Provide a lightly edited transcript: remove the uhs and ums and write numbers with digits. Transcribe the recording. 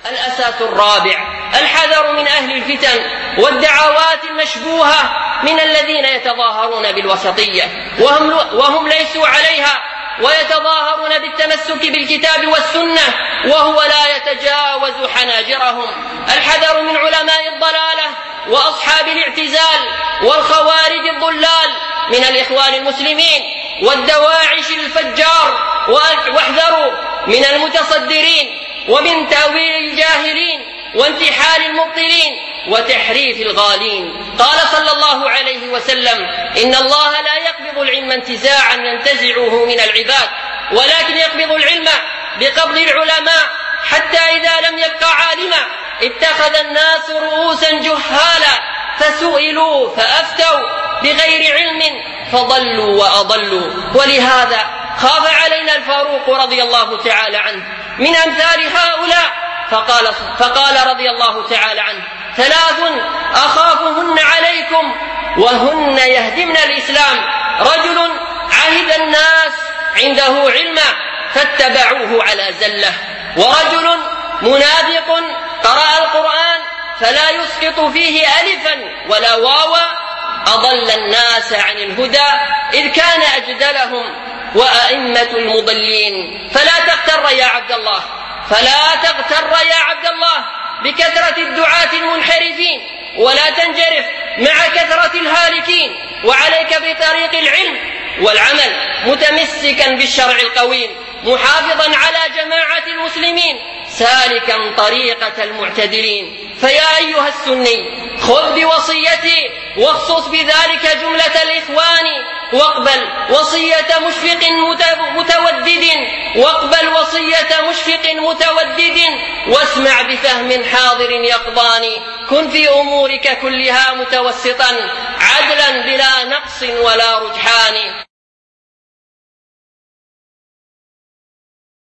الأساس الرابع: الحذر من أهل الفتن والدعوات المشبوهة من الذين يتظاهرون بالوسطية وهم ليسوا عليها، ويتظاهرون بالتمسك بالكتاب والسنة وهو لا يتجاوز حناجرهم. الحذر من علماء الضلالة وأصحاب الاعتزال والخوارج الضلال من الإخوان المسلمين والدواعش الفجار، واحذروا من المتصدرين ومن تأويل الجاهلين وانتحال المبطلين وتحريف الغالين. قال صلى الله عليه وسلم: إن الله لا يقبض العلم انتزاعا ينتزعه من العباد، ولكن يقبض العلم بقبض العلماء، حتى إذا لم يبق عالما اتخذ الناس رؤوسا جهالا فسئلوا فأفتوا بغير علم فضلوا وأضلوا. ولهذا خاف علينا الفاروق رضي الله تعالى عنه من أمثال هؤلاء، فقال رضي الله تعالى عنه: 3 أخافهن عليكم وهن يهدمن الإسلام: رجل عهد الناس عنده علما فاتبعوه على زلة، ورجل منافق قرأ القرآن فلا يسقط فيه ألفا ولا واوا أضل الناس عن الهدى إذ كان أجدلهم وأئمة المضلين. فلا تغتر يا عبد الله بكثرة الدعاة المنحرفين، ولا تنجرف مع كثرة الهالكين، وعليك بطريق العلم والعمل متمسكا بالشرع القويم، محافظا على جماعة المسلمين، سالكا طريقة المعتدلين. فيا أيها السني، خذ بوصيتي واخصص بذلك جملة الإخوان، واقبل وصية مشفق متودد واسمع بفهم حاضر يقظان. كن في أمورك كلها متوسطا عدلا بلا نقص ولا رجحان.